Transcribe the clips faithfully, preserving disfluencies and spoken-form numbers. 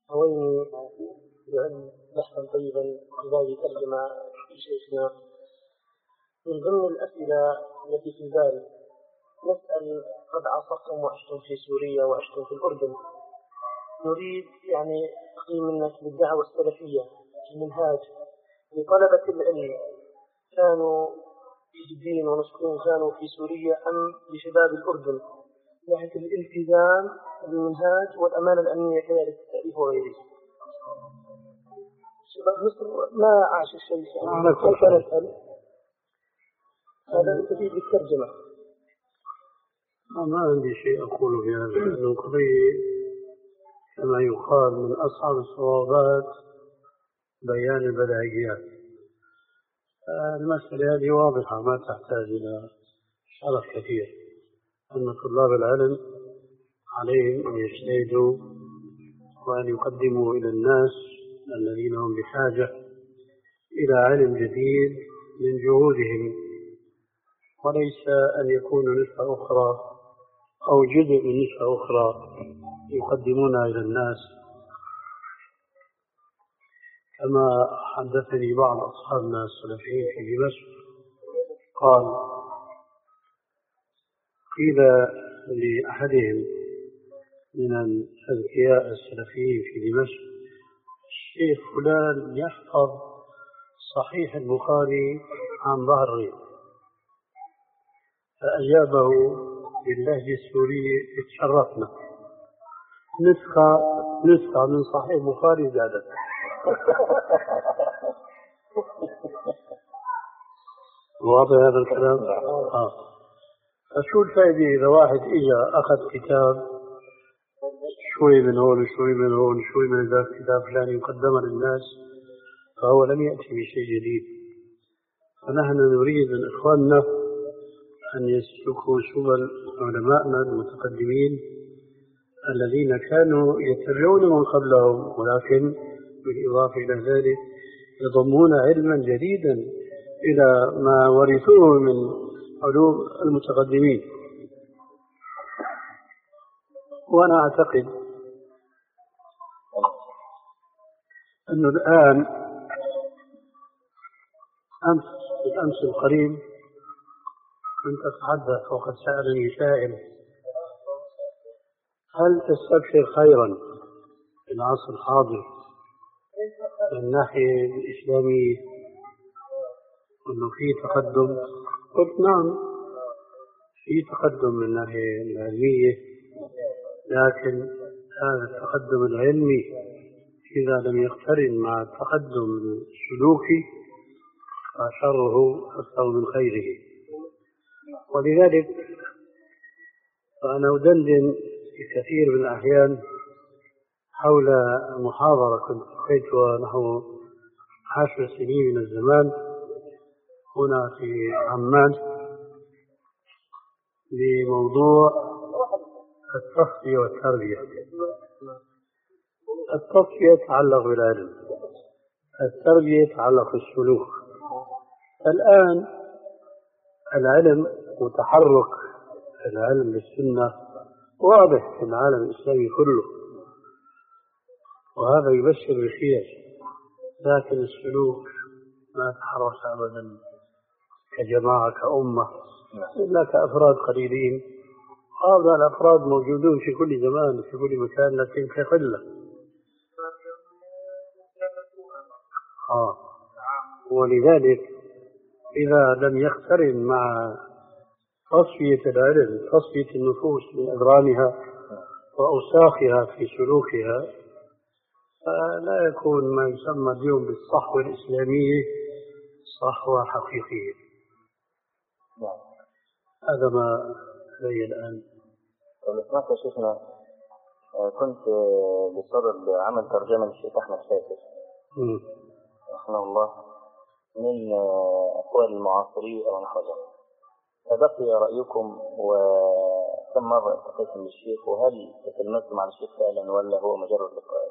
هويني بأن بحثا طيبا في ترجمة شيخنا. من ضمن الأسئلة التي في البال نسأل: قد عاصرتم وعشتم في سوريا وعشتم في الأردن، نريد يعني تقييم منك بالدعوة السلفية المنهاج لطلبة العلم، كانوا جدين ونشكرون كانوا في سوريا أم لشباب الأردن، ناحية الالتزام بالمنهاج والأمانة الأمنية كذلك التأليف وغيره. شباب مصر ما عاش الشيء كيف نسأل؟ هذا تفيد بالترجمة. ما عندي شيء أقوله في هذا، لأنه قضية كما يقال من أصعب الصعوبات بيان البديهيات. المسألة هذه واضحة ما تحتاج إلى شرح كثير، أن طلاب العلم عليهم أن يجتهدوا وأن يقدموا إلى الناس الذين هم بحاجة إلى علم جديد من جهودهم، وليس أن يكونوا نسبة أخرى أو جزء من نسبة أخرى يقدمونها إلى الناس. كما حدثني بعض أصحابنا السلفيين في دمشق قال: قيل لأحدهم من الأذكياء السلفيين في دمشق: الشيخ فلان يحفظ صحيح البخاري عن ظهر غيب، فأجابه باللهجة السورية: اتشرفنا، نسخة نسخة من صحيح البخاري زادت. واضح هذا الكلام؟ آه. فشو الفائدة إذا واحد إجا أخذ كتاب شوي من هون وشوي من هون شوي من ذاك كتاب فلان يقدمه للناس، فهو لم يأتي بشيء جديد. فنحن نريد من إخواننا أن يسلكوا سبل علمائنا المتقدمين الذين كانوا يتبعون من قبلهم، ولكن بالإضافة إلى ذلك يضمون علما جديدا إلى ما ورثوه من علوم المتقدمين. وأنا أعتقد أنه الآن أمس الأمس القريب كنت أتحدث وقد سألني سائل: هل تستبشر خيرا في العصر الحاضر من الناحية الإسلامية أنه في تقدم؟ قلت نعم، في تقدم من الناحية العلمية، لكن هذا التقدم العلمي إذا لم يقترن مع التقدم السلوكي فشره أكثر من خيره. ولذلك فأنا أدندن في كثير من الأحيان حول محاضرة كنت ألقيتها نحو عشر سنين من الزمان هنا في عمان لموضوع التصفية والتربية. التصفية تتعلق بالعلم، التربية تتعلق بالسلوك. الآن العلم وتحرك العلم بالسنة واضح في العالم الإسلامي كله، وهذا يبشر بخير، لكن السلوك ما تحرك أبدا كجماعة كأمة إلا كأفراد قليلين. هذا الأفراد موجودون في كل زمان في كل مكان لكن كقلة. آه. ولذلك إذا لم يقترن مع تصفية العلم تصفية النفوس من أذرانها وأوساخها في سلوكها فلا يكون ما يسمى اليوم بالصحوة الإسلامية صحوة حقيقية. هذا ما لي الآن. سمعت يا شيخنا، كنت بصدد عمل ترجمة للشيخ أحمد شاكر رحمه الله من أقوال المعاصرين أو نحو ذلك، فبقي رأيكم وكم مرة التقيتم بالشيخ، وهل تكلمتم عن الشيخ فعلا ولا هو مجرد لقاء؟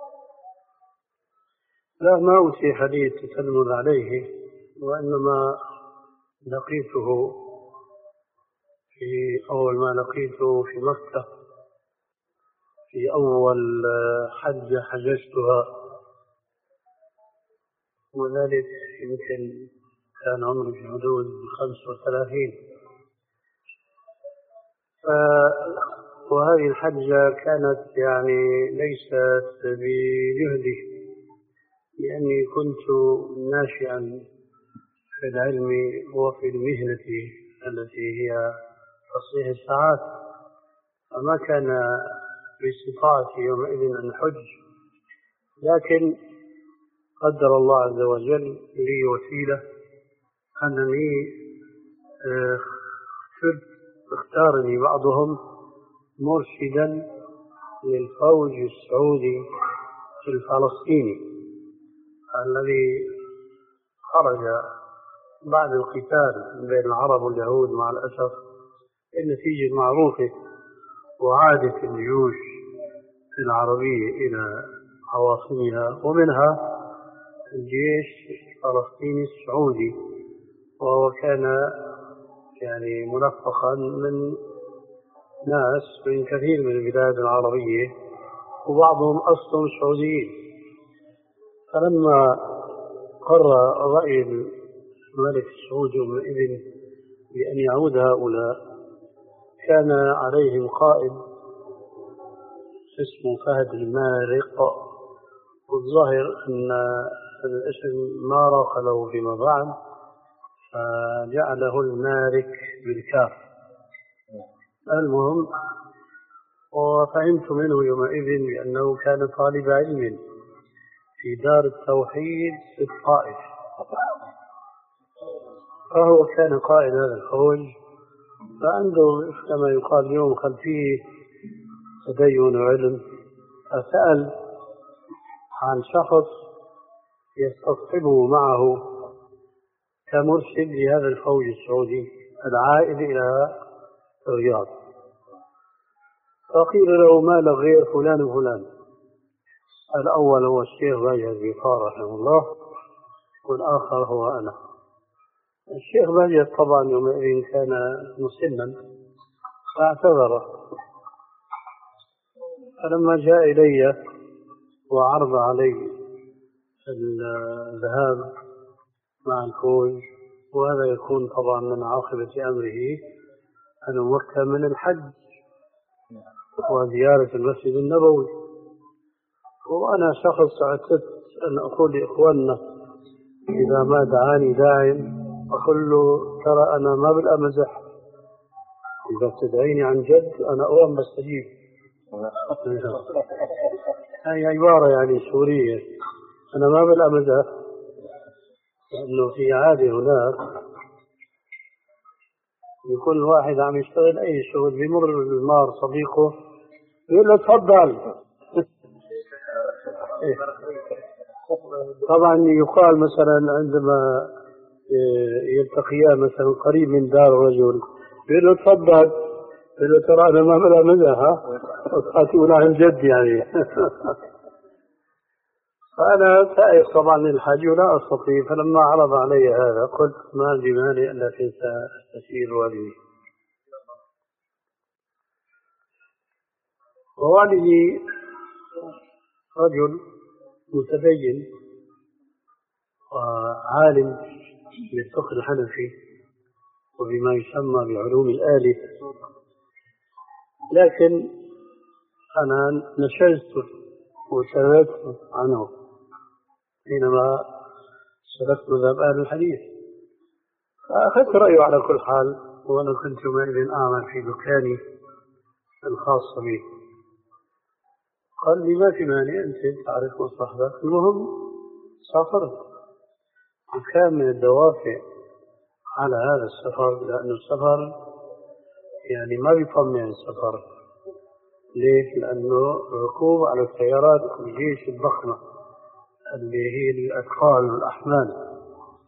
لا، ما أوتي حديث تتلمذ عليه، وإنما لقيته في أول ما لقيته في مكة في أول حجة حججتها، وذلك يمكن كان عمري في حدود خمس وثلاثين. ف... وهذه الحجة كانت يعني ليست بجهدي، لأني كنت ناشئا في العلم وفي المهنة التي هي تصحيح الساعات، فما كان باستطاعتي يومئذ أن أحج، لكن قدر الله عز وجل لي وسيلة أنني اختارني بعضهم مرشدا للفوج السعودي الفلسطيني الذي خرج بعد القتال بين العرب واليهود مع الأسف النتيجة المعروفة، وعادت الجيوش العربية إلى عواصمها، ومنها الجيش الفلسطيني السعودي، وهو كان يعني منفخا من ناس من كثير من البلاد العربية، وبعضهم أصلهم سعوديين. فلما قرر رأي الملك السعودي يومئذ بأن يعود هؤلاء، كان عليهم قائد اسمه فهد المارق، والظاهر أن الاسم ما راق له فيما بعد فجعله المارك بالكاف. المهم، وفهمت منه يومئذ بأنه كان طالب علم في دار التوحيد في الطائف، فهو كان قائد هذا الفوج، فعنده كما يقال اليوم خلفيه تدين وعلم، فسأل عن شخص يستصحبه معه كمرشد لهذا الفوج السعودي العائد إلى الرياض، فقيل له ما له غير فلان وفلان. الأول هو الشيخ باجي البيقار رحمه الله، والآخر هو أنا. الشيخ باجي طبعا يومئذ كان مسنا فاعتذر، فلما جاء إلي وعرض علي الذهاب مع الفوج، وهذا يكون طبعا من عاقبة أمره أن أمكن من الحج وزيارة المسجد النبوي، وأنا شخص اعتدت أن أقول لإخواننا إذا ما دعاني داع أقول له ترى أنا ما بالأمزح، إذا تدعيني عن جد أنا أوام بستجيب. هي عبارة يعني سورية، أنا ما بالأمزح، لأنه في عادة هناك يكون الواحد عم يشتغل أي شغل، بيمر بالمار صديقه يقول له تفضل. طبعا يقال مثلا عندما يلتقيان مثلا قريب من دار رجل يقول له تفضل، يقول له ترى أنا ما بلا مزح، أتقول عن جد يعني. فأنا سائق طبعا للحج ولا أستطيع، فلما عرض علي هذا قلت ما عندي مانع إلا تنسى أستشير والدي. ووالدي رجل متدين وعالم بالفقه الحنفي وبما يسمى بعلوم الآلة، لكن أنا نشزت وسردت عنه حينما سلكت مذهب أهل الحديث، فأخذت رأيه على كل حال، وأنا كنت يومئذ أعمل في دكاني الخاص بي. قال لي ما في مانع، أنت تعرف مصلحتك. المهم سافرت، وكان من الدوافع على هذا السفر لأن السفر يعني ما بيطمع السفر. ليش؟ لأنه ركوب على السيارات الجيش الضخمة اللي هي الأثقال والأحمال،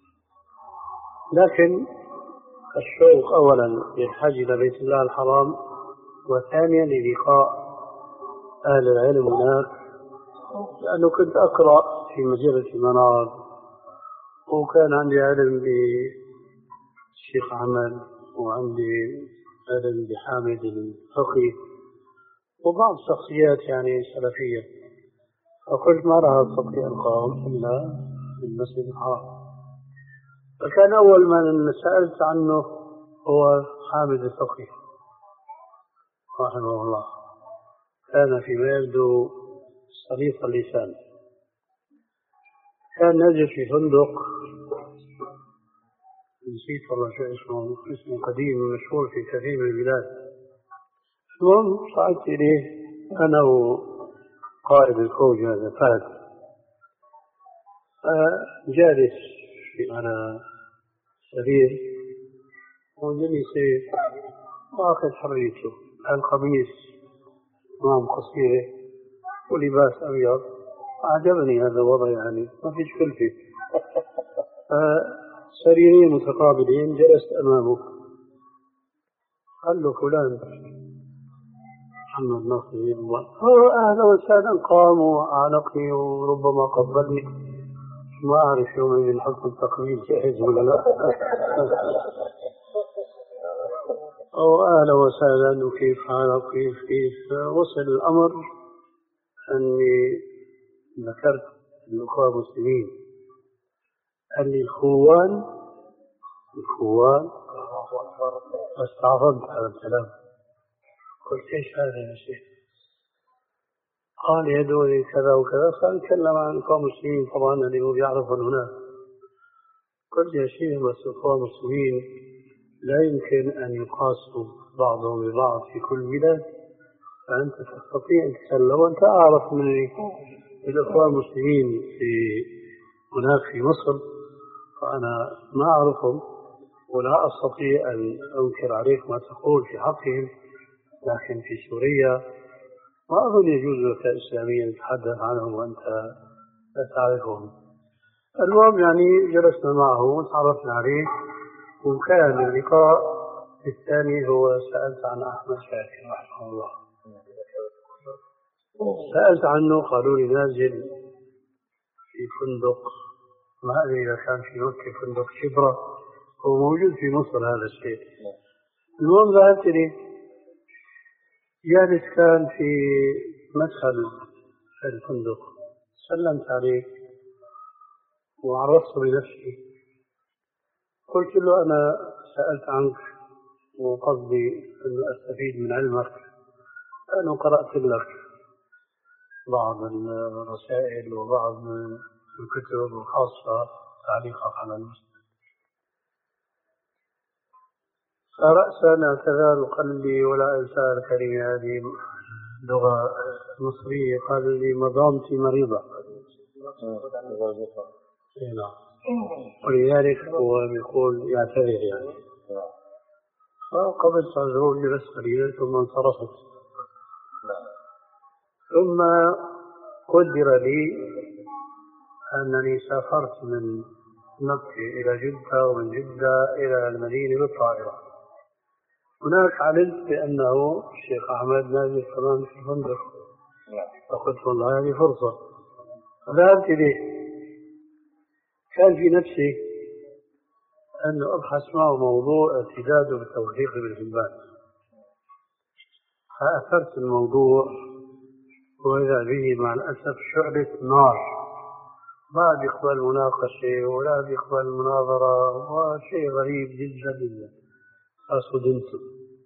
لكن الشوق أولا للحج إلى بيت الله الحرام، وثانيا للقاء أهل العلم هناك، لأنه كنت أقرأ في مجلة المنار، وكان عندي علم بالشيخ أحمد، وعندي علم بحامد الفقي، وبعض الشخصيات يعني سلفية. فقلت ما رأى أستطيع القوم إلا في المسجد الحرام. فكان أول من سألت عنه هو حامد الفقيه رحمه الله. كان فيما يبدو صليط اللسان. كان نزل في فندق نسيت والله شو اسمه اسمه قديم مشهور في كثير من البلاد. المهم صعدت إليه أنا وقائد الفوج هذا فهد، جالس على سرير وجلس واخذ حريته، القميص أمام قصيره ولباس أبيض. أعجبني هذا الوضع يعني ما فيش كلفة. سريرين متقابلين جلست أمامه. قال له فلان محمد ناصر الله أهلا وسهلا. قام وأعنقني وربما قبلني. ما أعرف يوم من حسن التقبيل جاهز ولا لا. أو أهلا وسهلا وكيف حالك كيف كيف. وصل الأمر أني ذكرت الأخوة المسلمين. قال لي الخوان الخوان فاستعظمت هذا الكلام. قلت ايش هذا يا شيخ؟ قال يدوري كذا وكذا. فنتكلم عن الأخوة المسلمين طبعا اللي هو يعرفون هناك. قلت يا شيخ بس الأخوة المسلمين لا يمكن أن يقاسوا بعضهم ببعض في كل بلاد. فأنت تستطيع أن تسلم وأنت أعرف من الأخوة المسلمين في هناك في مصر. فأنا ما أعرفهم ولا أستطيع أن أنكر عليك ما تقول في حقهم. لكن في سوريا ما أظن يجوز لك إسلاميا أن تتحدث عنهم وأنت لا تعرفهم. المهم يعني جلسنا معه وتعرفنا عليه. وكان اللقاء الثاني هو سألت عن أحمد شاكر رحمه الله. سألت عنه قالوا لي نازل في فندق ما أدري إذا كان في مكة فندق شبرة. هو موجود في مصر هذا الشيء. المهم ذهبت لي جالس كان في مدخل الفندق. سلمت عليه وعرفت بنفسي. قلت له أنا سألت عنك وقصدي أن أستفيد من علمك. أنا قرأت لك بعض الرسائل وبعض الكتب الخاصة تعليقك على المسلم. فرأسا اعتذر قال لي ولا أنسى الكلمة هذه لغة مصرية. قال لي مدامتي مريضة. ولذلك هو يقول يعتذر يعني. فقبلت عذره جلس قليلا ثم انصرفت. ثم قدر لي أنني سافرت من مكة إلى جدة ومن جدة إلى المدينة بالطائرة. هناك علمت بأنه الشيخ أحمد نازل كمان في الفندق. فقلت والله هذه فرصة. ذهبت إليه. كان في نفسي أن أبحث معه موضوع ارتداده بالتوثيق بالحبان. فأثرت الموضوع وإذا به مع الأسف شعلة نار. ما بيقبل مناقشة ولا بيقبل مناظرة وشيء غريب جدا جدا. أصدمت.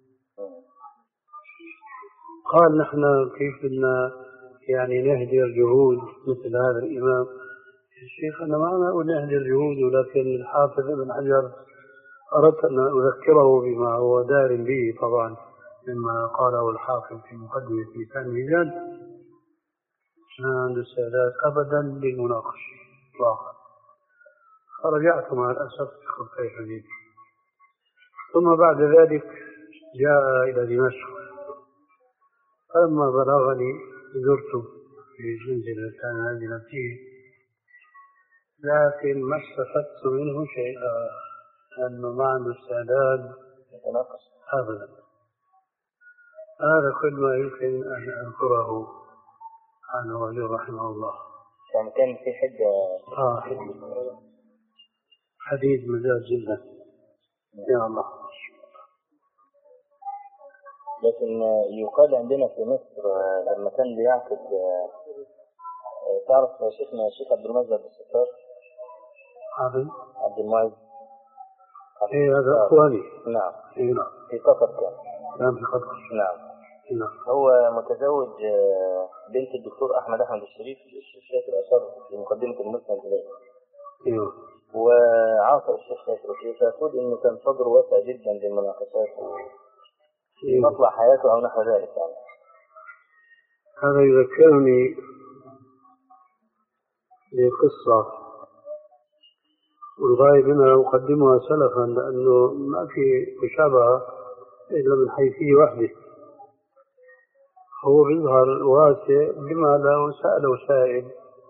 قال نحن كيف بدنا يعني نهدر جهود مثل هذا الإمام. الشيخ أنا ما أقول نهدر جهود ولكن الحافظ ابن حجر أردت أن أذكره بما هو دار به طبعا مما قاله الحافظ في مقدمة لسان الميزان. ما عنده استعداد أبدا للمناقشة إطلاقا. فرجعت مع الأسف خطي حديث. ثم بعد ذلك جاء إلى دمشق. فلما بلغني زرته في المنزل كان نازلا فيه. لكن ما استفدت منه شيئا لأنه ما عنده استعداد أبدا. هذا كل ما يمكن أن أذكره عنه رجل رحمه الله. يعني كان في حجة آه حديد مزاج جدا. يا الله. لكن يقال عندنا في مصر لما كان بيعقد، تعرف شيخنا الشيخ عبد المعز عبد الستار؟ عبد عبد المعز. ايه هذا اخواني. نعم. ايه نعم. في قطر كان. كان في قطر. نعم. نعم. هو متزوج بنت الدكتور احمد احمد الشريف الشيخ شاكر اشار في مقدمه المسند اليه. ايوه. وعاصر الشيخ شاكر فيقول انه كان صدره واسع جدا للمناقشات في مطلع حياته او نحو ذلك يعني. هذا يذكرني بقصة والغاية منها أقدمها سلفا لأنه ما في مشابهة إلا من حيثية واحدة. هو بيظهر واسع بما لو سأله سائل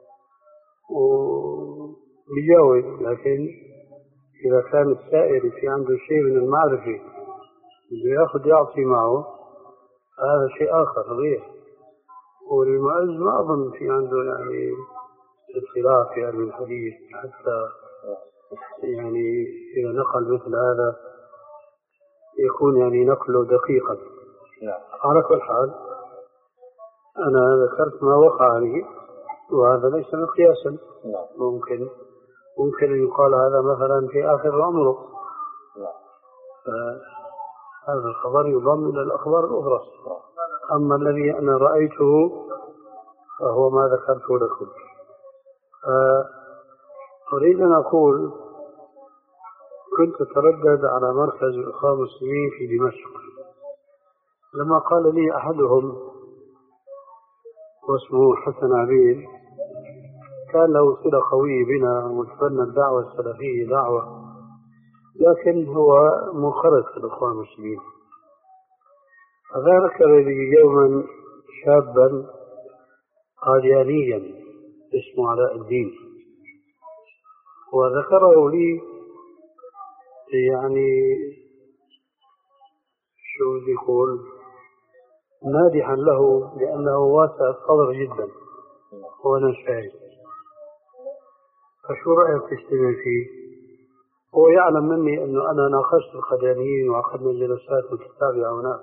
وبيجاوب، لكن إذا كان السائل في عنده شيء من المعرفة بده ياخذ يعطي معه هذا شيء آخر غير. والمعز ما أظن في عنده يعني اختلاف في علم الحديث حتى يعني إذا نقل مثل هذا يكون يعني نقله دقيقا. نعم. على كل حال أنا ذكرت ما وقع لي وهذا ليس مقياسا. نعم. ممكن ممكن أن يقال هذا مثلا في آخر عمره. نعم. هذا الخبر يضم إلى الأخبار الأخرى. أما الذي أنا رأيته فهو ما ذكرته لكم. أريد أن أقول كنت أتردد على مركز الإخوان المسلمين في دمشق، لما قال لي أحدهم واسمه حسن عبيد كان له صلة قوية بنا وتبنى الدعوة السلفية دعوة، لكن هو منخرط في الإخوان المسلمين. فذكر لي يوما شابا قاديانيا اسمه علاء الدين، وذكره لي يعني شو بدي يقول مادحا له لأنه واسع الصدر جدا وأنا شاهد. فشو رأيك تستمع فيه؟ هو يعلم مني أنه أنا ناقشت القاديانيين وعقدنا جلسات متتابعة هناك،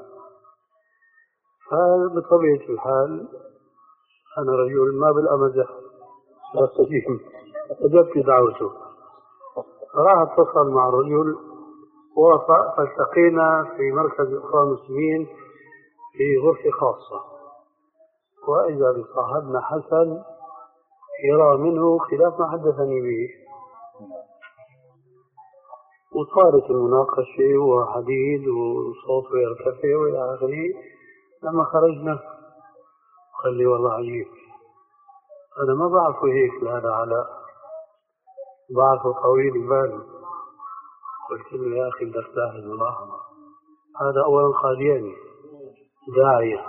فبطبيعة الحال أنا رجل ما بالأمزح أستجيب أجبت دعوته. راح اتصل مع رجل ووافق، فالتقينا في مركز الإخوان المسلمين في غرفة خاصة، وإذا بصاحبنا حسن يرى منه خلاف ما حدثني به، وصارت المناقشة وحديد وصوت يرتفع وإلى آخره. لما خرجنا قال لي والله عجيب، أنا ما بعرفه هيك لهذا علاء، بعرفه طويل البال. قلت له يا أخي بدك تاخذ ملاحظة، هذا أولا قادياني داعية،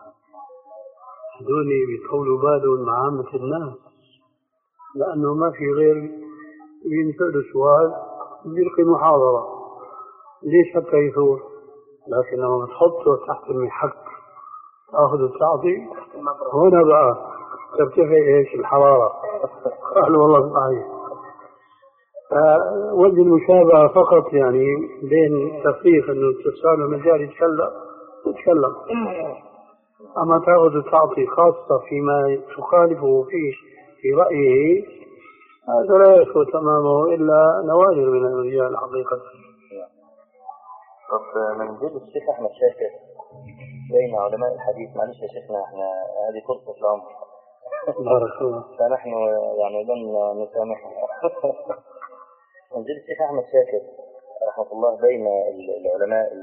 هذول بيطولوا بالهم مع عامة الناس لأنه ما في غير ينسأل سؤال بيلقي محاضرة ليش حتى يثور، لكن لما تحطه تحت المحك تأخذ وتعطي هنا بقى ترتفع ايش الحرارة. قال والله صحيح. وجه المشابهة فقط يعني بين تفريق انه تسأل مجال يتكلم يتكلم، اما تأخذ وتعطي خاصة فيما تخالفه فيه في رأيه هذا لا يثبت تمامه إلا نوادر من الرجال حقيقة. طب من جد الشيخ أحمد شاكر بين علماء الحديث، معلش يا شيخنا احنا هذه فرصة العمر بارك الله فنحن يعني لن نسامحه. من جد الشيخ أحمد شاكر رحمة الله بين العلماء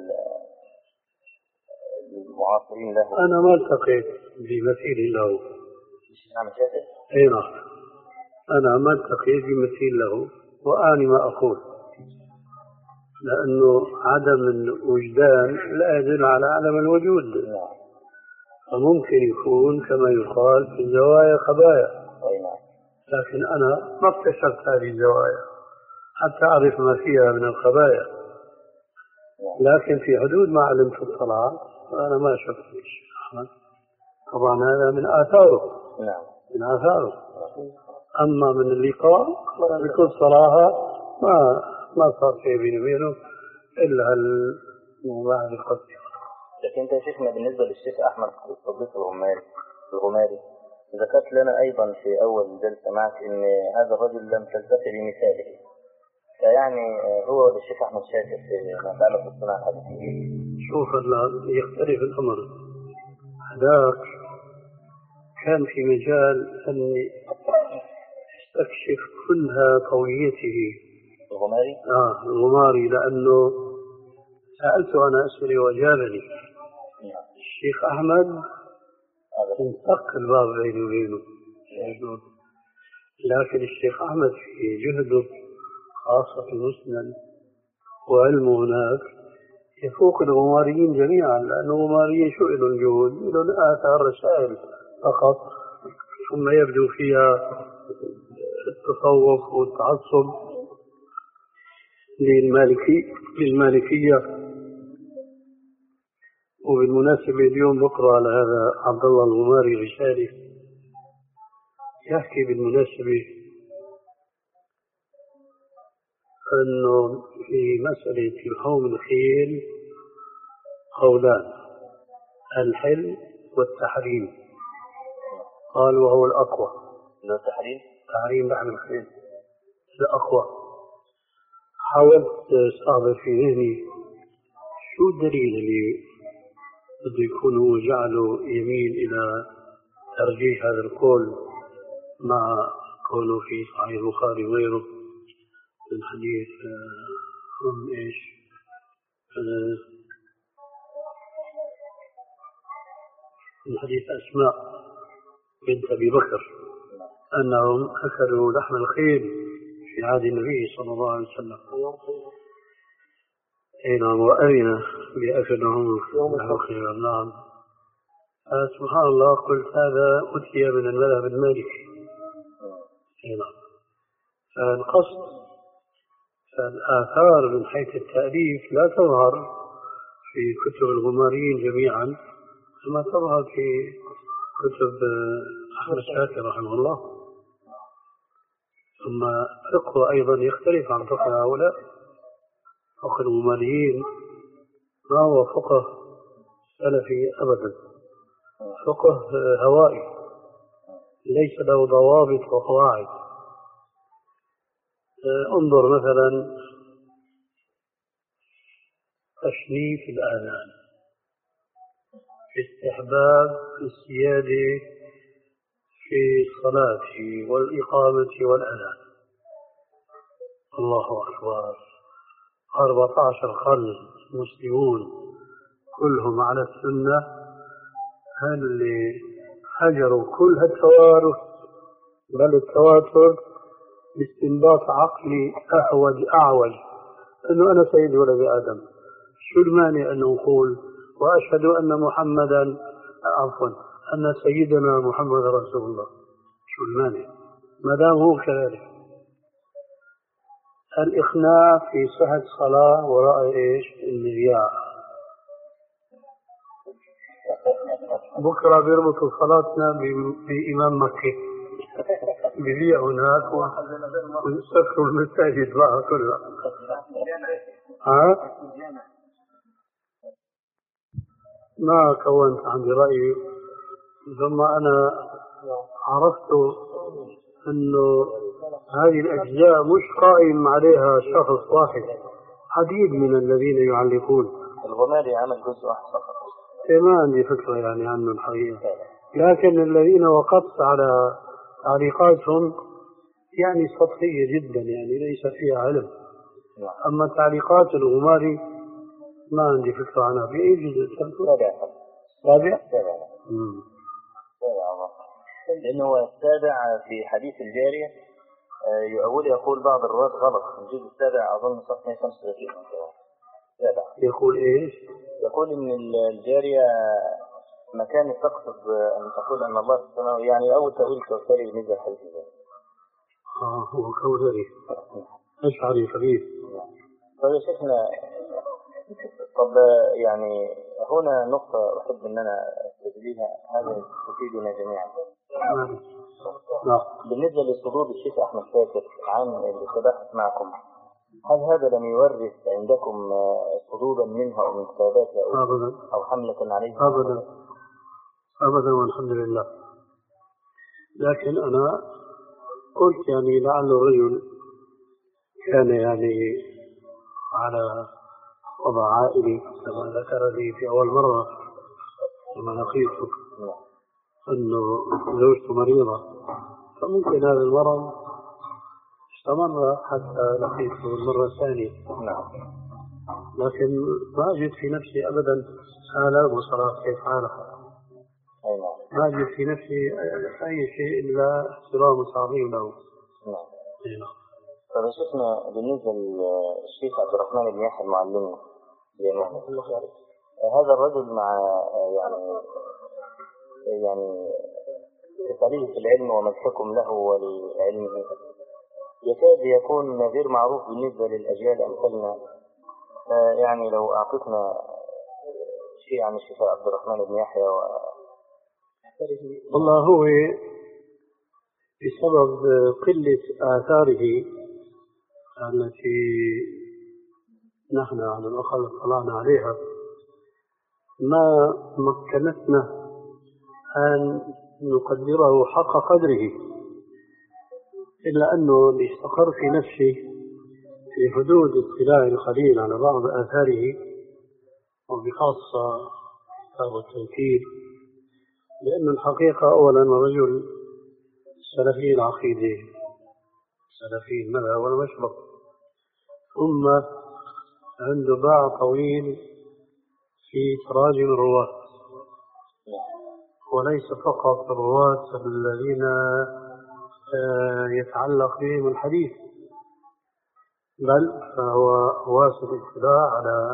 المعاصرين له. أنا ما التقيت بمثيل له. الشيخ أحمد شاكر؟ أي نعم، أنا ما التقيت بمثيل له، وأني ما أقول لأنه عدم الوجدان لا يدل على عدم الوجود. فممكن يكون كما يقال في الزوايا خبايا، لكن أنا ما اكتشفت هذه الزوايا حتى أعرف ما فيها من الخبايا، لكن في حدود ما علمت اطلاع أنا ما شفت الشيخ أحمد. طبعا هذا من آثاره من آثاره أما من اللقاء بكل صراحة ما ما صار شيء بيني وبينه إلا المباعد القصير. لكن انت يا شيخنا بالنسبه للشيخ احمد الصديق الغماري الغماري ذكرت لنا ايضا في اول جلسه معك ان هذا الرجل لم تلتفت بمثاله، فيعني هو والشيخ احمد شاكر في ما يتعلق بالصناعه الحديثيه. شوف هلا يختلف الامر، هذاك كان في مجال ان يستكشف كلها قويته الغماري؟ اه الغماري، لانه سالته انا اسئله واجابني. الشيخ احمد انفك الباب بيني وبينه، لكن الشيخ احمد في جهده خاصه في المسند وعلمه هناك يفوق الغماريين جميعا، لأن الغماريين شو لهم جهود؟ لهم آثار رسائل فقط، ثم يبدو فيها التصوف والتعصب للمالكي للمالكية. وبالمناسبة اليوم بقرأ على هذا عبد الله الغماري رسالة يحكي بالمناسبة أنه في مسألة لحوم الخيل قولان، الحل والتحريم. قال وهو الأقوى. لو التحريم؟ تحريم لحم الخيل الأقوى. حاولت أستعرض في ذهني شو الدليل اللي بده يكون هو جعله يميل إلى ترجيح هذا القول مع قوله في صحيح البخاري وغيره من حديث أم إيش من حديث أسماء بنت أبي بكر أنهم أكلوا لحم الخيل في عهد النبي صلى الله عليه وسلم. أي نعم، وأذن بأكلهم لحم الخيل. نعم. سبحان الله، قلت هذا أتي من المذهب المالكي. أي نعم. فالقصد فالآثار من حيث التأليف لا تظهر في كتب الغماريين جميعا كما تظهر في كتب أحمد شاكر رحمه الله. ثم فقه أيضا يختلف عن فقه هؤلاء. فقه الغماريين ما هو فقه سلفي أبدا، فقه هوائي ليس له ضوابط وقواعد. انظر مثلا تشنيف الآذان في استحباب السيادة في الصلاة والإقامة والأذان. الله أكبر، أربعة عشر قرن مسلمون كلهم على السنة، هل اللي هجروا كل هالتوارث بل التواتر باستنباط عقلي أحوج أعوج أنه أنا سيد ولد آدم. شو المانع أن نقول وأشهد أن محمدا عفوا أن سيدنا محمد رسول الله؟ شو المانع ما دام هو كذلك؟ الإقناع في صحة صلاة وراء إيش؟ المذياع. بكرة بيربطوا صلاتنا بإمام مكة، بذيع هناك ويسكروا المساجد بقى كلها. ها؟ ما كونت عندي رأي، ثم أنا عرفت أنه هذه الأجزاء مش قائم عليها شخص واحد، عديد من الذين يعلقون. الغماري عمل جزء واحد فقط. ما عندي فكرة يعني عنه الحقيقة، لكن الذين وقفت على تعليقاتهم يعني سطحية جدا، يعني ليس فيها علم. أما تعليقات الغماري ما عندي فكرة عنها. في أي جزء؟ سابع. سابع؟ سابع. لأنه هو السابع في حديث الجارية يقول يقول بعض الرواة غلط. الجزء السابع أظن صفحة مئة وخمسة وثلاثين. سابع. يقول إيش؟ يقول إن الجارية مكان تقصد أن تقول أن الله سبحانه يعني أول تأويل كوثري بالنسبة للحديث الجارية. آه هو كوثري أشعري خبيث. طيب يا شيخنا، طب يعني هنا نقطة أحب أن أنا أستدليها، هذا تفيدنا جميعا. نعم. بالنسبة لصدور الشيخ أحمد شاكر عن اللي تبحث معكم هل هذا لم يورث عندكم صدودا منها أو من كتاباتها أو, أبدا أو حملة عليه؟ أبدا أبدا والحمد لله. لكن أنا قلت يعني لعل الرجل كان يعني على وضع عائلي كما ذكر لي في أول مرة لما لقيته أنه زوجته مريضة، فممكن هذا المرض استمر حتى لقيته المرة الثانية. لكن ما أجد في نفسي أبدا حالة وصلاة كيف حالها، ما أجد في نفسي أي شيء إلا احترام صعبين له. طيب شفنا بالنسبة للشيخ عبد الرحمن بن يحيى المعلم جميعا، هذا الرجل مع يعني يعني طريقة العلم ومسككم له ولعلمه يكاد يكون غير معروف بالنسبة للأجيال أمثالنا. يعني لو أعطتنا شيء عن الشيخ عبد الرحمن بن يحيى و... والله هو بسبب قلة آثاره التي نحن على الأقل اطلعنا عليها ما مكنتنا أن نقدره حق قدره، إلا أنه استقر في نفسي في حدود اطلاع قليل على بعض آثاره، وبخاصة كتاب التوكيد، لأن الحقيقة أولا رجل سلفي العقيدة سلفي المذهب والمشرب، ثم عنده باع طويل في تراجم الرواة، وليس فقط الرواة الذين يتعلق بهم الحديث، بل فهو واسع الاطلاع على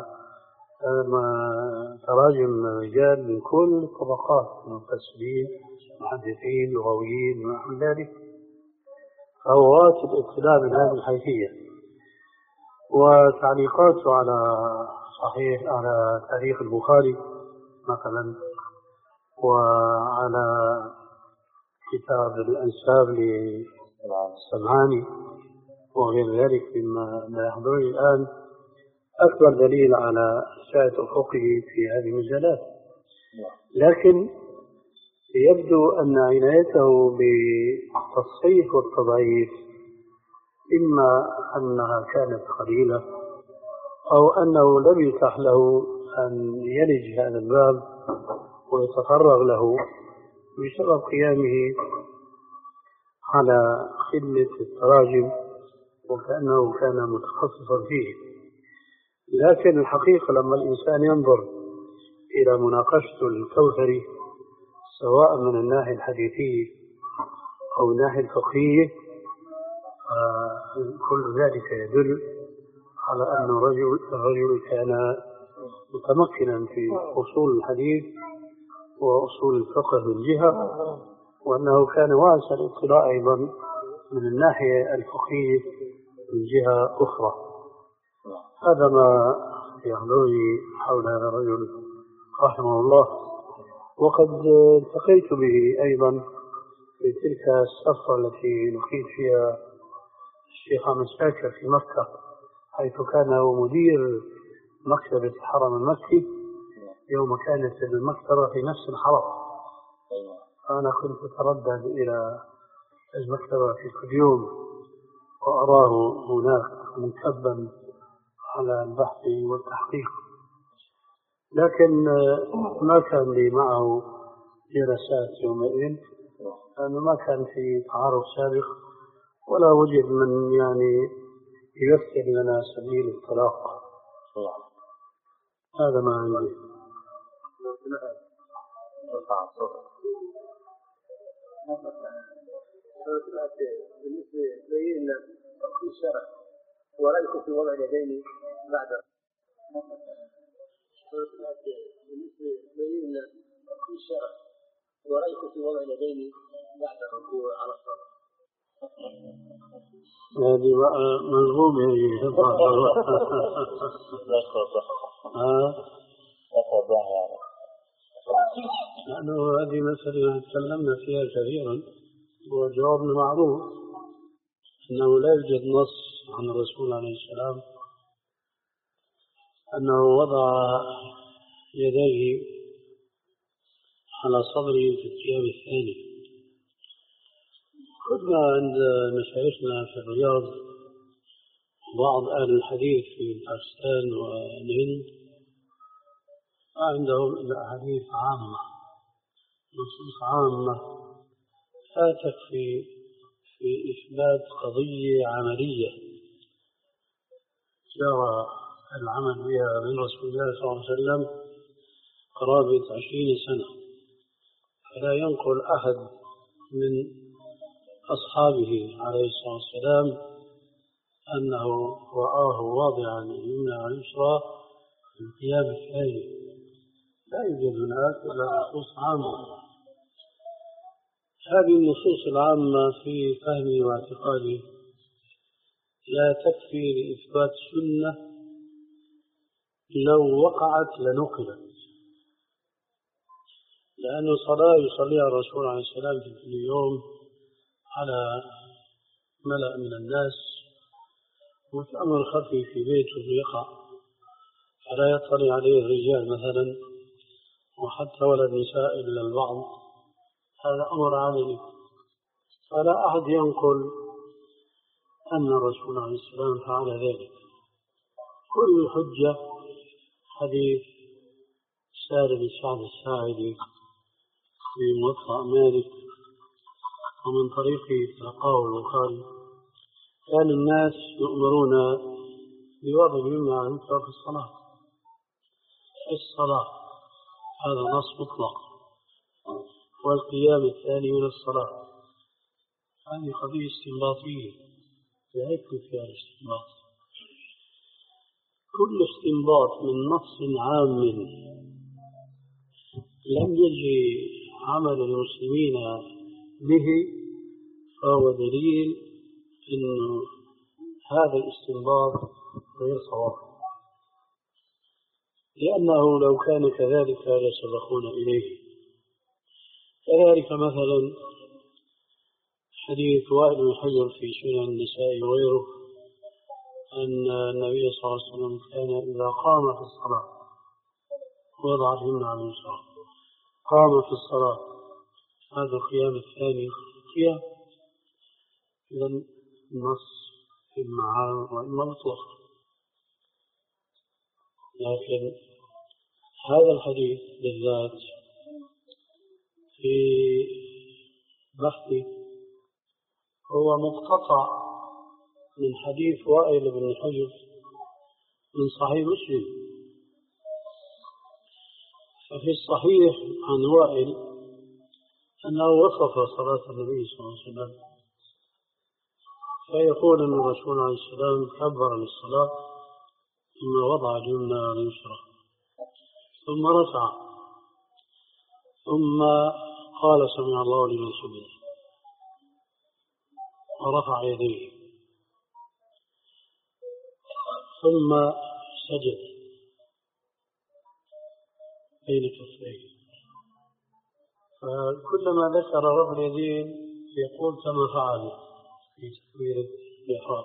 تراجم رجال من كل الطبقات، مفسرين محدثين لغويين ونحو ذلك، فهو واسع الاطلاع من هذه الحيثية. وتعليقاته على صحيح على تاريخ البخاري مثلا، وعلى كتاب الأنساب للسمعاني وغير ذلك مما يحضرني الآن أكبر دليل على سعة أفقه في هذه المجالات. لكن يبدو أن عنايته بالتصحيح والتضعيف إما أنها كانت قليلة أو أنه لم يتح له أن يلج هذا الباب ويتفرغ له بسبب قيامه على خدمة التراجم وكأنه كان متخصصا فيه. لكن الحقيقة لما الإنسان ينظر إلى مناقشة الكوثري سواء من الناحية الحديثية أو الناحية الفقهية، كل ذلك يدل على أن الرجل, الرجل كان متمكنا في أصول الحديث وأصول الفقه من جهة، وأنه كان واسع الاطلاع أيضا من الناحية الفقهية من جهة أخرى. هذا ما يحضرني حول هذا الرجل رحمه الله. وقد التقيت به أيضا في تلك السفرة التي لقيت فيها الشيخ عمد شاكر في مكة، حيث كان هو مدير مكتبة الحرم المكي يوم كانت المكتبة في نفس الحرم. أنا كنت أتردد إلى المكتبة في كل يوم وأراه هناك منكبا على البحث والتحقيق، لكن ما كان لي معه جلسات يومئذ لأنه ما كان في تعارف سابق ولا وجد من يعني ييسر لنا سبيل الطلاق. هذا ما عندي. بالنسبة لنا في الشرع ورأيكم في وضع اليدين بعد بالنسبة لنا في الشرع ورأيكم في وضع اليدين بعد الركوع على الصلاة. هذه ملغومة هذه. لا توضح يعني. لأنه هذه مسألة تكلمنا فيها كثيرا، وجوابنا معروف أنه لا يوجد نص عن الرسول عليه السلام أنه وضع يديه على صدره في القيام الثاني. كنا عند مشايخنا في الرياض بعض أهل الحديث في باكستان والهند عندهم الأحاديث عامة، نصوص عامة لا تكفي في إثبات قضية عملية جرى العمل بها من رسول الله صلى الله عليه وسلم قرابة عشرين سنة، فلا ينقل أحد من أصحابه عليه الصلاة والسلام أنه رآه واضعا اليمنى على اليسرى في القيام الثاني. لا يوجد هناك إلا نصوص عامة. هذه النصوص العامة في فهمي واعتقادي لا تكفي لإثبات سنة لو وقعت لنقلت، لأن الصلاة يصليها الرسول عليه السلام في كل يوم على ملأ من الناس، والأمر خفي في بيته يقع فلا يطلع عليه الرجال مثلا وحتى ولا النساء إلا البعض، هذا أمر عملي، فلا أحد ينقل أن الرسول عليه السلام فعل ذلك. كل الحجة حديث سالم بن سعد الساعدي في موطأ مالك ومن طريقه تلقاه البخاري، كان الناس يؤمرون بوضع اليمنى على اليسرى في الصلاة في الصلاة هذا نص مطلق، والقيام الثاني من الصلاة. هذه قضية استنباطية لا يكفي فيها الاستنباط. كل استنباط من نص عام لم يجري عمل المسلمين به فهو دليل أن هذا الاستنباط غير صواب، لأنه لو كان كذلك لسبقونا إليه. كذلك مثلا حديث وائل بن حجر في سنن النساء وغيره أن النبي صلى الله عليه وسلم كان إذا قام في الصلاة وضع اليمنى على اليسرى، قام في الصلاة، هذا القيام الثاني قيام. إذا النص إما عام وإما مطلق، لكن هذا الحديث بالذات في بحثي هو مقتطع من حديث وائل بن حجر من صحيح مسلم. ففي الصحيح عن وائل أنه وصف صلاة النبي صلى الله عليه وسلم، فيقول أن الرسول عليه السلام كبر للصلاة ثم وضع اليمنى على اليسرى ثم رفع ثم قال سمع الله لمن حمده ورفع يديه ثم سجد بين كفيه. فكلما ذكر رفع اليدين يقول كما فعل في تكبير الإحرام،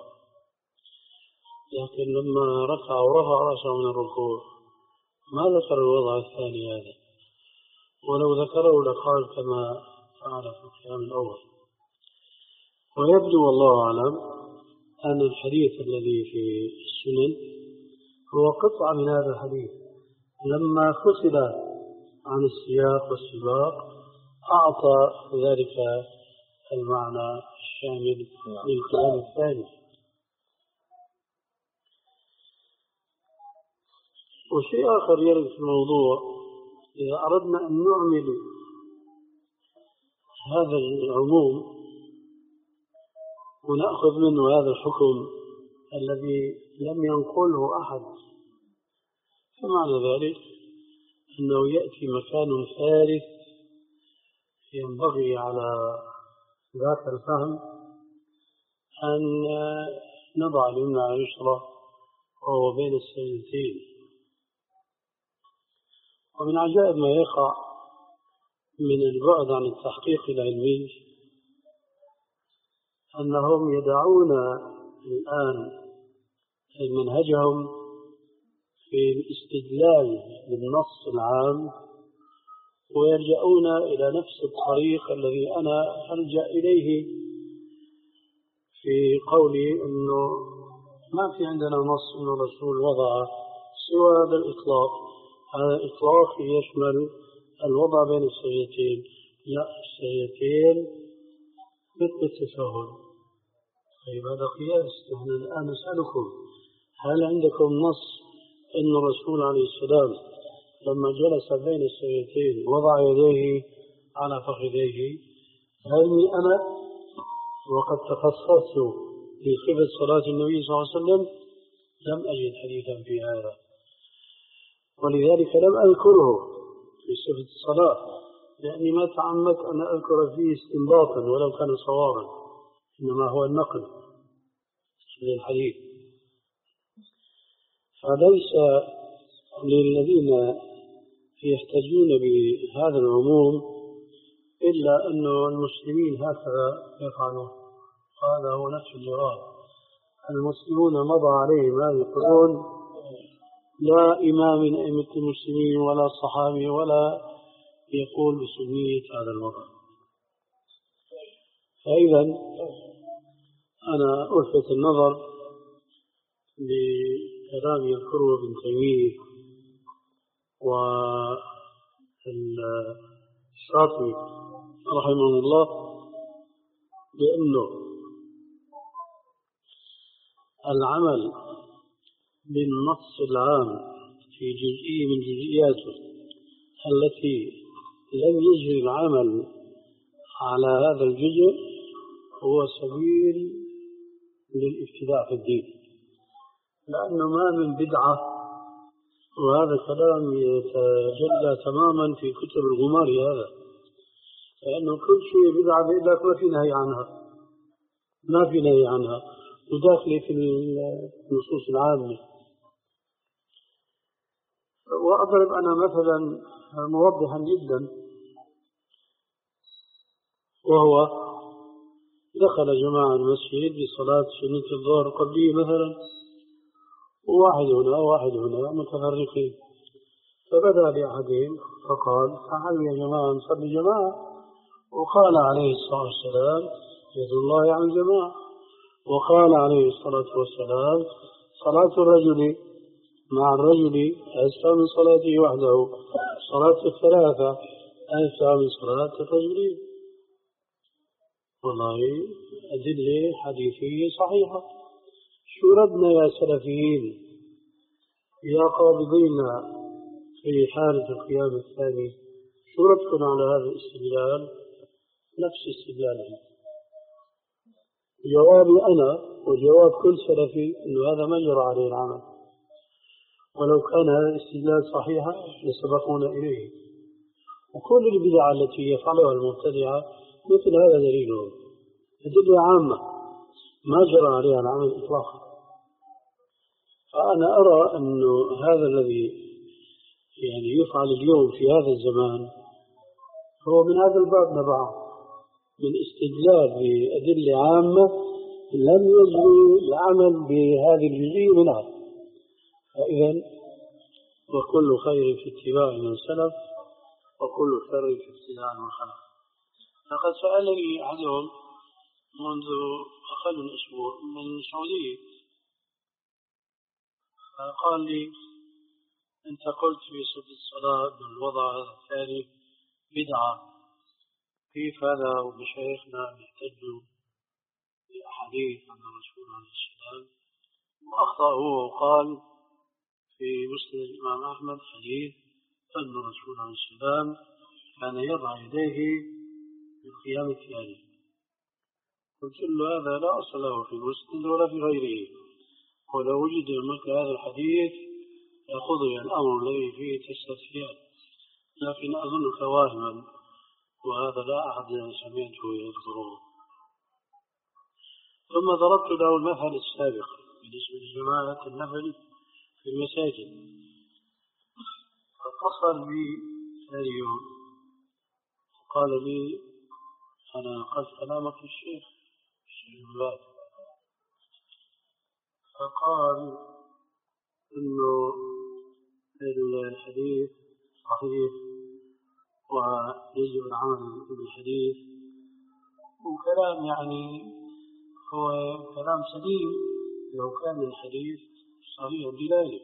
لكن لما رفع ورفع رأسه من الركوع ما ذكر الوضع الثاني هذا، ولو ذكره لقال كما فعل في القيام الأول. ويبدو والله أعلم أن الحديث الذي في السنن هو قطعة من هذا الحديث، لما فصل عن السياق والسباق أعطى ذلك المعنى الشامل للكلام الثاني. وشيء آخر يرد في الموضوع، إذا أردنا أن نعمل هذا العموم ونأخذ منه هذا الحكم الذي لم ينقله أحد، فمعنى ذلك أنه يأتي مكان ثالث ينبغي على ذاك الفهم أن نضع اليمنى على اليسرى وهو بين السجدتين. ومن عجائب ما يقع من البعد عن التحقيق العلمي أنهم يدعون الآن منهجهم في الاستدلال بالنص العام، ويلجؤون إلى نفس الطريق الذي أنا ألجأ إليه في قولي أنه ما في عندنا نص من الرسول وضع سوى هذا الإطلاق. هذا الإطلاق يشمل الوضع بين السجدتين. لا، السجدتين مثل التشهد. طيب هذا قياس. نحن الآن نسألكم هل عندكم نص أن الرسول عليه السلام لما جلس بين السجدتين وضع يديه على فخذيه؟ هل أنا وقد تخصصت في صفة صلاة النبي صلى الله عليه وسلم لم أجد حديثا في هذا، ولذلك لم أذكره في صفة الصلاة، لأني ما تعمدت أن أذكر فيه استنباطا ولو كان صوابا، إنما هو النقل للحديث. فليس للذين يحتجون بهذا العموم إلا أن المسلمين هكذا يفعلون. هذا هو نفس الجواب. المسلمون مضى عليهم هذه القرون، لا إمام من أئمة المسلمين ولا صحابي ولا يقول بسنية هذا الوضع. فإذا أنا ألفت النظر لكلام يذكره ابن تيمية والشاطبي رحمه الله، بأنه العمل بالنص العام في جزئية من جزئياته التي لم يجري العمل على هذا الجزء هو سبيل للابتداع في الدين، لأنه ما من بدعة، وهذا كلام يتجلى تماما في كتب الغمار هذا، لأنه كل شيء بدعة بإذلك ما في نهي عنها، ما في نهي عنها وداخل في النصوص العامة. وأضرب أنا مثلا موضحا جدا، وهو دخل جماعة المسجد بصلاة سنة الظهر قبليه مثلا، وواحد هنا وواحد هنا متفرقين، فبدأ لأحدهم فقال تعالوا يا جماعة نصلي جماعة، وقال عليه الصلاة والسلام يد الله على الجماعة، وقال عليه الصلاة والسلام صلاة الرجل مع الرجل أسفى من صلاته وحده، صلاة الثلاثة أسفى من صلاة الرجلين. والله أدلة حديثية صحيحة. شو ردنا يا سلفيين يا قابضين في حالة القيام الثاني؟ شو ردكم على هذا الاستدلال؟ نفس استدلالهم. جوابي أنا وجواب كل سلفي أنه هذا ما جرى عليه العمل، ولو كان هذا الاستدلال صحيحا لسبقونا إليه. وكل البدع التي يفعلها المبتدعة مثل هذا دليلهم، أدلة عامة ما جرى عليها العمل إطلاقا. فأنا أرى أنه هذا الذي يعني يفعل اليوم في هذا الزمان هو من هذا الباب نبعه، من استدلال بأدلة عامة لم يجري العمل بهذه الجزئية منها. فإذا وكل خير في اتباع من سلف وكل شر في ابتداع من خلف. لقد سألني أحدهم منذ أقل من أسبوع من السعودية، قال لي أنت قلت في صفة الصلاة بالوضع هذا الثاني بدعة، كيف هذا ومشايخنا يحتجوا بأحاديث عن الرسول عليه السلام؟ وأخطأ هو وقال في مسند الإمام أحمد حديث أن الرسول عليه السلام كان يضع يديه في القيام الثاني. قلت له هذا لا أصل له في المسند ولا في غيره، ولو وجد مثل هذا الحديث يأخذه الأمر الذي فيه تستثيان، لكن أظنك واهما، وهذا لا أحد سمعته يذكره. ثم ضربت له المثل السابق بالنسبة لجماعة النفل في المساجد، فاتصل بي ثاني يوم وقال لي أنا قلت كلامك الشيخ الشيخ الباب، فقال إنه الحديث صحيح ويجب العمل بالحديث، وكلام يعني هو كلام سليم لو كان الحديث صحيح الدلالة.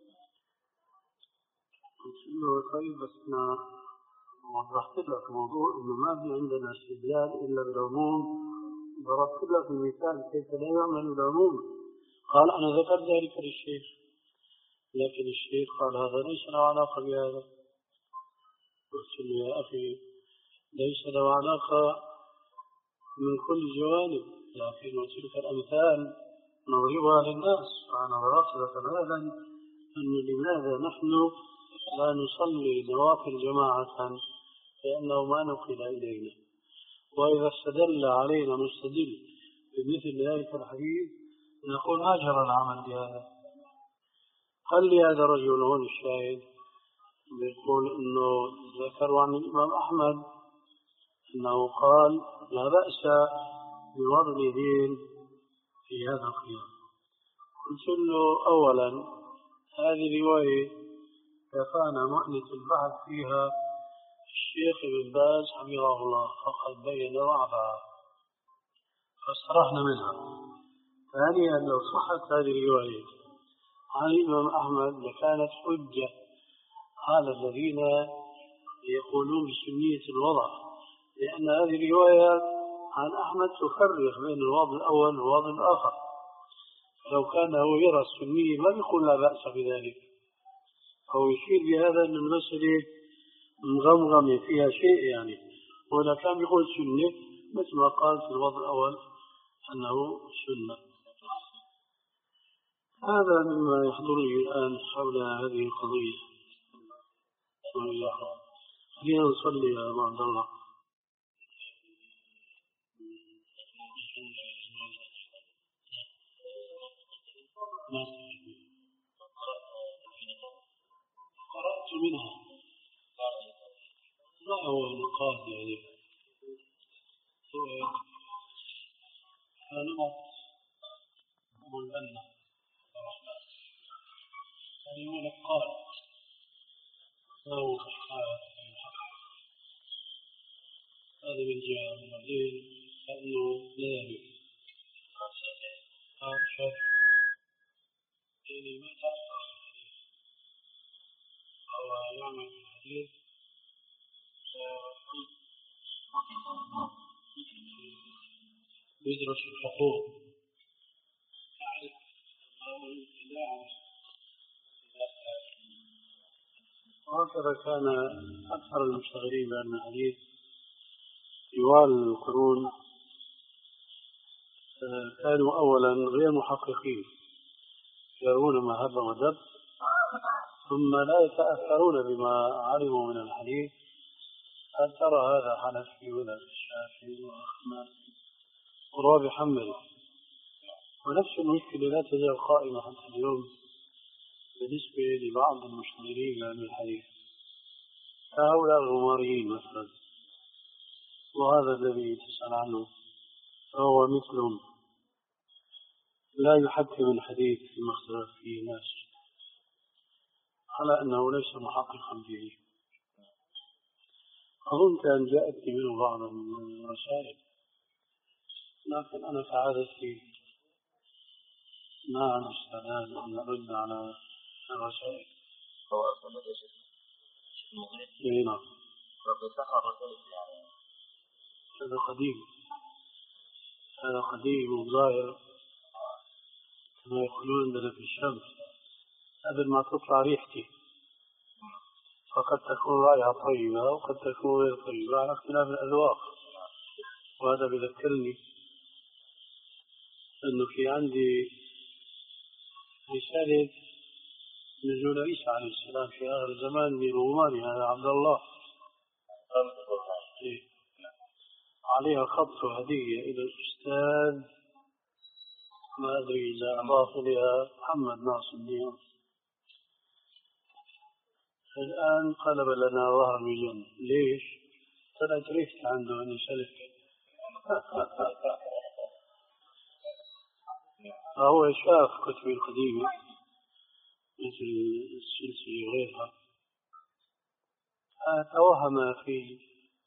قلت له طيب بس أنا وضحت لك موضوع إنه ما في عندنا استدلال إلا بالعموم، ضربت لك المثال كيف لا يعمل بالعموم. قال أنا ذكرت ذلك للشيخ، لكن الشيخ قال هذا ليس له علاقة بهذا. قلت له يا أخي ليس له علاقة من كل الجوانب، لكن وتلك الأمثال نضربها للناس. وأنا ضربت لك هذا أنه لماذا نحن لا نصلي نوافل جماعة، لأنه ما نقل إلينا. وإذا استدل علينا مستدل بمثل ذلك الحديث نقول ما جرى العمل بهذا. قال لي هذا الرجل هون الشاهد يقول إنه ذكروا عن الإمام أحمد أنه قال لا بأس بوضع اليدين في هذا القيام. قلت له أولا هذه رواية كفانا مؤنة البحث فيها الشيخ ابن باز حفظه الله، فقد بين ضعفها فاسترحنا منها. ثانيا لو صحت هذه الرواية عن الإمام أحمد لكانت حجة على الذين يقولون بسنية الوضع، لأن هذه الرواية عن أحمد تفرق بين الوضع الأول والوضع الآخر. لو كان هو يرى السنية ما يقول لا بأس بذلك، أو يشير بهذا أن المسألة مغمغمة فيها شيء يعني، ولا كان يقول سنة مثل ما قال في الوضع الأول أنه سنة. هذا مما يحضرني الآن حول هذه القضية. خلينا نصلي يا أبو عبد الله. قرأت منها ما هو النقاط يعني نقط والبنة يعني هو نقاط أو هذا من جهة من بعدين لأنه ذهبي شاف يعني ما تعرف أو يعمل في الحديث يدرس الحقوق يعرف أو يدعم. وهكذا كان أكثر المشتغلين بأن الحديث طوال القرون كانوا أولا غير محققين، يرون ما هب ودب، ثم لا يتأثرون بما علموا من الحديث. هل ترى هذا حنفي ولا الشافعي وأحمد ورابي حنبلي، ونفس المشكلة لا تزال قائمة حتى اليوم بالنسبة لبعض المشتغلين بأهل الحديث كهؤلاء الغماريين مثلا. وهذا الذي تسأل عنه فهو مثلهم لا يحكم الحديث فيما اختلف فيه الناس على أنه ليس محققا به. أظن كان جاءتني منه بعض الرسائل، لكن أنا كعادتي ما عندي استعداد أن أرد على الرسائل. هو أصلا ليش إيه نعم. ربي سخر رسائل يعني هذا قديم، هذا قديم وظاهر كما يقولون عندنا في الشمس قبل ما تطلع ريحتي، فقد تكون رائحة طيبة وقد تكون غير طيبة على اختلاف الأذواق. وهذا بذكرني أنه في عندي رسالة نزول عيسى عليه السلام في آخر الزمان من روماني، هذا عبد الله عليها خط هدية إلى الأستاذ ما أدري إذا أضاف إليها محمد ناصر الدين. الآن قلب لنا ظهر مليون. ليش؟ طلعت ريحت عنده أن يسلك. فهو شاف كتبي القديمة مثل السلسلة وغيرها، توهم في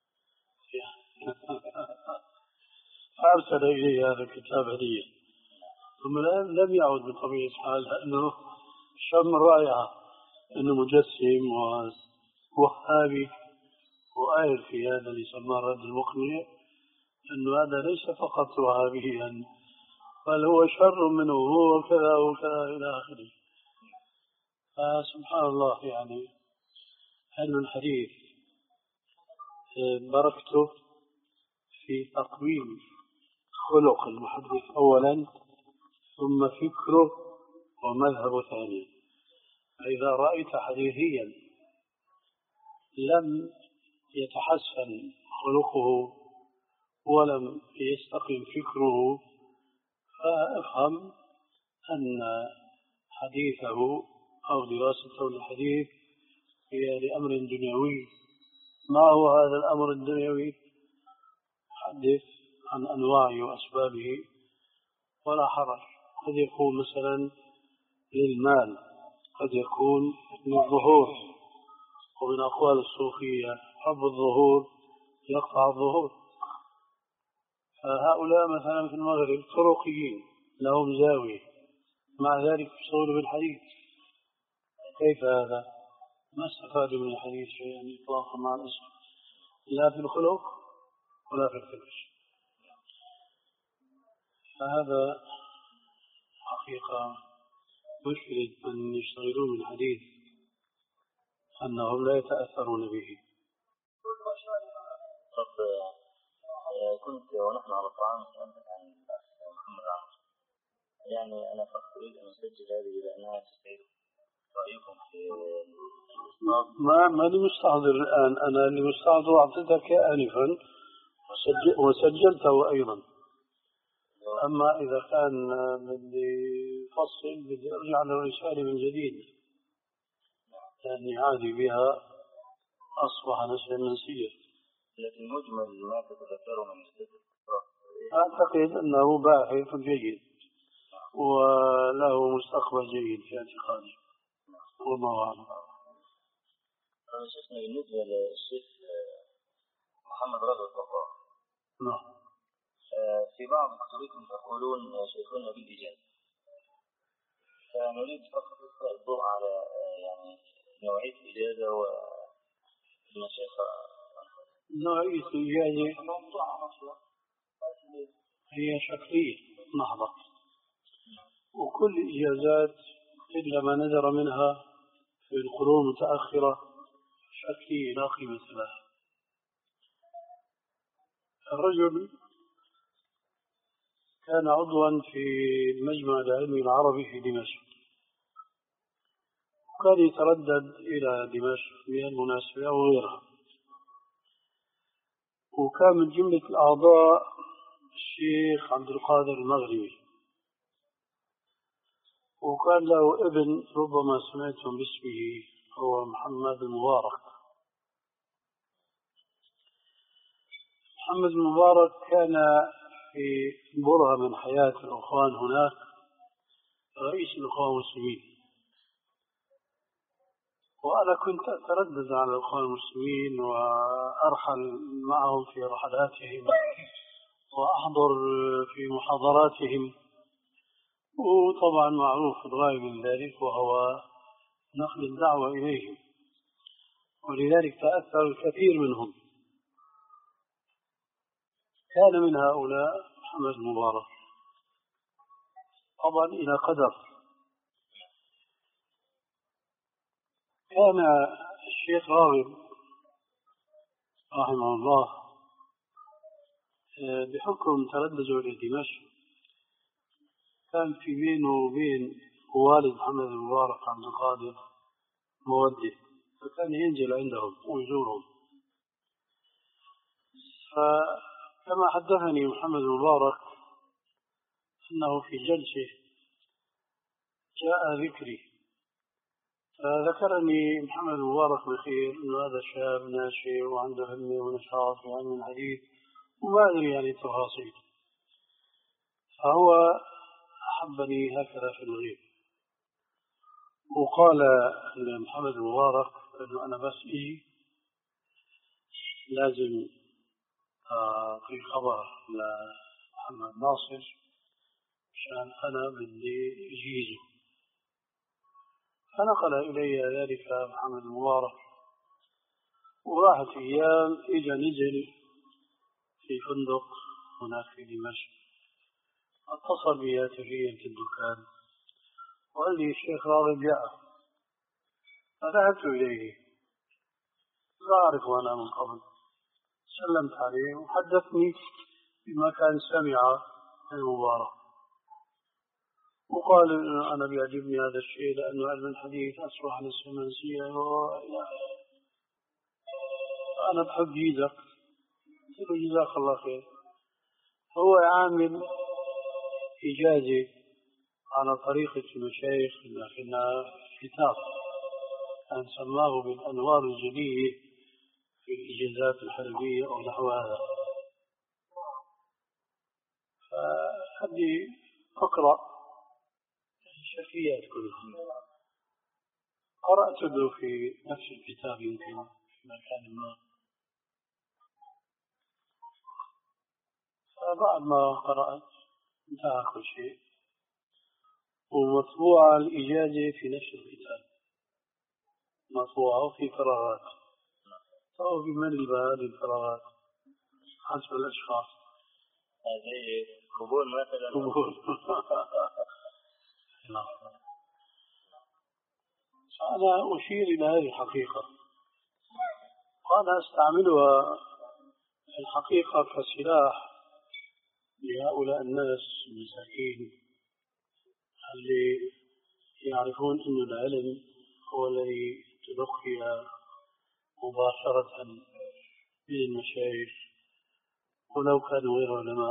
فأرسل إلي هذا الكتاب هدية، ثم الآن لم يعد بطبيعة الحال لأنه شم رائعة أنه مجسم ووهابي وآير في هذا اللي يسمى الرد المقنع، أنه هذا ليس فقط وهابيا بل هو شر منه هو كذا وكذا إلى آخره. فسبحان الله، يعني علم الحديث بركته في تقويم خلق المحدث أولا، ثم فكره ومذهبه ثانيا. فإذا رأيت حديثيا لم يتحسن خلقه ولم يستقم فكره فافهم أن حديثه أو دراسته للحديث هي لأمر دنيوي. ما هو هذا الأمر الدنيوي؟ حدث عن أنواعه وأسبابه ولا حرج. قد يكون مثلا للمال، قد يكون للظهور، ومن أقوال الصوفية حب الظهور يقطع الظهور. فهؤلاء مثلا في المغرب طرقيين لهم زاوية، مع ذلك يصولوا بالحديث. كيف هذا؟ ما استفادوا من الحديث شيئا إطلاقا مع الأسف، لا في الخلق ولا في الفكر. فهذا حقيقة مشكلة من يشتغلون من الحديث أنهم لا يتأثرون به. كنت ونحن على الطعام سألتك عن محمد عمر، يعني أنا فقط أريد أن أسجل هذه لأنها تستعيد رأيكم في ما ما لي مستحضر الآن، أنا اللي مستحضر أعطيتك آنفا وسجل وسجلته أيضا. أما إذا كان بدي فصل بدي أرجع للرسالة من جديد، لأني عادي بها أصبح نسيا منسيا. لكن مجمل ما تتذكره من الذكر أعتقد أنه باحث جيد وله مستقبل جيد في اعتقادي، والله أعلم. أنا شفنا بالنسبة للشيخ محمد رضا الطباخ، نعم، في بعض كتبكم تقولون شيخنا بالإجازة، فنريد فقط الضوء على يعني نوعية الإجازة والمشايخ. نوعية الإجازة هي شكلية محضة، وكل الإجازات إلا ما نذر منها في القرون المتأخرة شكلية لا قيمة لها. الرجل كان عضوا في المجمع العلمي العربي في دمشق، وكان يتردد إلى دمشق بهالمناسبة وغيرها، وكان من جملة الأعضاء الشيخ عبد القادر المغربي، وكان له ابن ربما سمعتم باسمه هو محمد المبارك. محمد المبارك كان في برهة من حياة الأخوان هناك رئيس الأخوان المسلمين، وأنا كنت أتردد على الأخوان المسلمين وأرحل معهم في رحلاتهم وأحضر في محاضراتهم، وطبعا معروف الغاية من ذلك وهو نقل الدعوة إليهم، ولذلك تأثر الكثير منهم. كان من هؤلاء محمد المبارك، طبعا إلى قدر. كان الشيخ راغب رحمه الله بحكم تردده إلى دمشق كان في بينه وبين والد محمد المبارك عبد القادر مودة، فكان ينزل عندهم ويزورهم. فكما حدثني محمد المبارك أنه في جلسة جاء ذكري، فذكرني محمد المبارك بخير أنه هذا شاب ناشئ وعنده همة ونشاط في علم الحديث وما أدري يعني التفاصيل. فهو أحبني هكذا في الغيب. وقال لمحمد المبارك أنه أنا بس إيه لازم في خبر لمحمد ناصر عشان أنا بدي أجيزه. فنقل إلي ذلك محمد المبارك، وراحت أيام إجا نزل في فندق هناك في دمشق، اتصل بي هاتفيا في الدكان وقال لي الشيخ راغب جاء. فذهبت إليه، لا أعرفه أنا من قبل، سلمت عليه وحدثني بما كان سمع المبارك، وقال أنا بيعجبني هذا الشيء لأنه علم الحديث أصبح للسمنسية وإلى أنا بحب جيزك. قلت له جزاك الله خير. هو عامل إجازة على طريقة المشايخ لكنها كتاب كان سماه بالأنوار الجلية في الإجازات الحربية أو نحو هذا. فهذه أقرأ الشفيات كلها قرأت له في نفس الكتاب يمكن في مكان ما. فبعد ما قرأت انتهى كل شيء، ومطبوعة الإجازة في نفس الكتاب مطبوعة في فراغات، فهو بمن بهذه الفراغات حسب الأشخاص. هذه قبول مثلا. قبول. فأنا أشير إلى هذه الحقيقة، وأنا أستعملها في الحقيقة كسلاح لهؤلاء الناس المساكين اللي يعرفون أن العلم هو الذي تلقي مباشرة من المشايخ ولو كانوا غير علماء.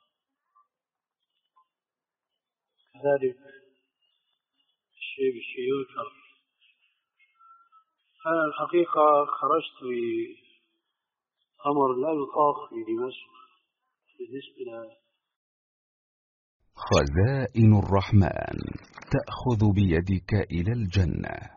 كذلك الشيء بالشيء يذكر. أنا الحقيقة خرجت بأمر لا يطاق في دمشق بالنسبة. خزائن الرحمن تأخذ بيدك إلى الجنة.